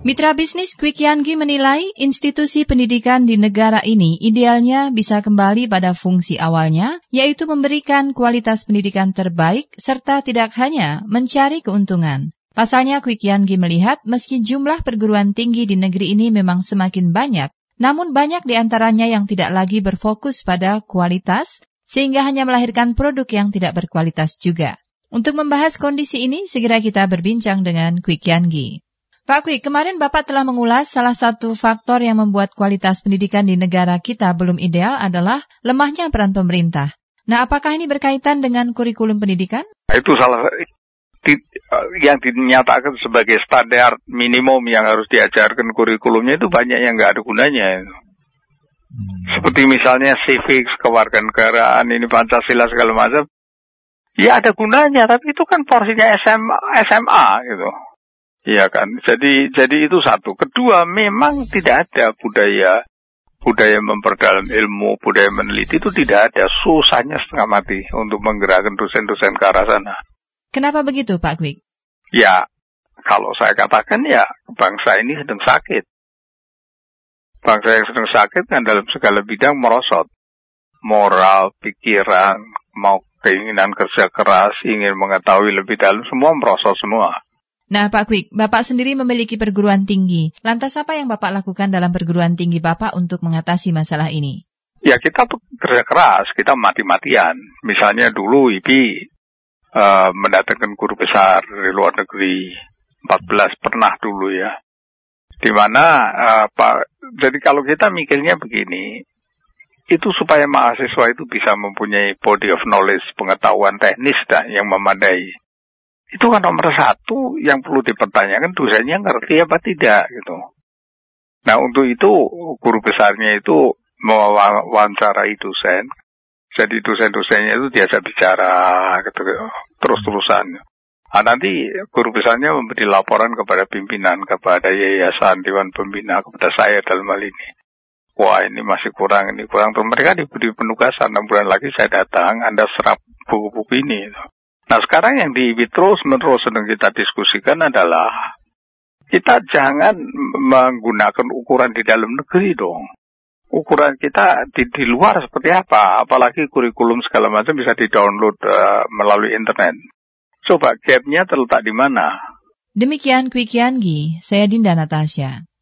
Mitra bisnis Kwik Yangi menilai institusi pendidikan di negara ini idealnya bisa kembali pada fungsi awalnya, yaitu memberikan kualitas pendidikan terbaik serta tidak hanya mencari keuntungan. Pasalnya Kwik Yangi melihat meski jumlah perguruan tinggi di negeri ini memang semakin banyak, namun banyak di antaranya yang tidak lagi berfokus pada kualitas, sehingga hanya melahirkan produk yang tidak berkualitas juga. Untuk membahas kondisi ini, segera kita berbincang dengan Kwik Yangi. Pak Kwik, kemarin Bapak telah mengulas salah satu faktor yang membuat kualitas pendidikan di negara kita belum ideal adalah lemahnya peran pemerintah. Nah, apakah ini berkaitan dengan kurikulum pendidikan? Itu salah yang dinyatakan sebagai standar minimum yang harus diajarkan kurikulumnya itu banyak yang nggak ada gunanya. Seperti misalnya civics, kewarganegaraan, ini Pancasila segala macam. Ya ada gunanya, tapi itu kan porsinya SMA gitu. Iya kan, jadi itu satu. Kedua, memang tidak ada budaya memperdalam ilmu, budaya meneliti itu tidak ada. Susahnya setengah mati untuk menggerakkan dosen-dosen ke arah sana. Kenapa begitu, Pak Kwik? Ya, kalau saya katakan ya, bangsa ini sedang sakit. Bangsa yang sedang sakit kan dalam segala bidang merosot. Moral, pikiran, mau keinginan kerja keras, ingin mengetahui lebih dalam, semua merosot semua. Nah, Pak Kwik, Bapak sendiri memiliki perguruan tinggi. Lantas apa yang Bapak lakukan dalam perguruan tinggi Bapak untuk mengatasi masalah ini? Ya, kita kerja keras, kita mati-matian. Misalnya dulu IPI mendatangkan guru besar dari luar negeri, 14 pernah dulu ya. Dimana, jadi kalau kita mikirnya begini, itu supaya mahasiswa itu bisa mempunyai body of knowledge, pengetahuan teknis yang memadai. Itu kan nomor satu yang perlu dipertanyakan, dosennya ngerti apa tidak gitu. Nah untuk itu guru besarnya itu mewawancarai dosen, jadi dosen-dosennya itu diajak bicara gitu, terus-terusan. Nah, nanti guru besarnya memberi laporan kepada pimpinan, kepada yayasan, dewan pembina, kepada saya dalam hal ini. Wah ini masih kurang, ini kurang. Terus mereka diberi penugasan, 6 bulan lagi saya datang, Anda serap buku-buku ini gitu. Nah sekarang yang terus-menerus sedang kita diskusikan adalah kita jangan menggunakan ukuran di dalam negeri dong. Ukuran kita di luar seperti apa, apalagi kurikulum segala macam bisa di-download melalui internet. Coba gap-nya terletak di mana? Demikian Kwik Yangi, saya Dinda Natasha.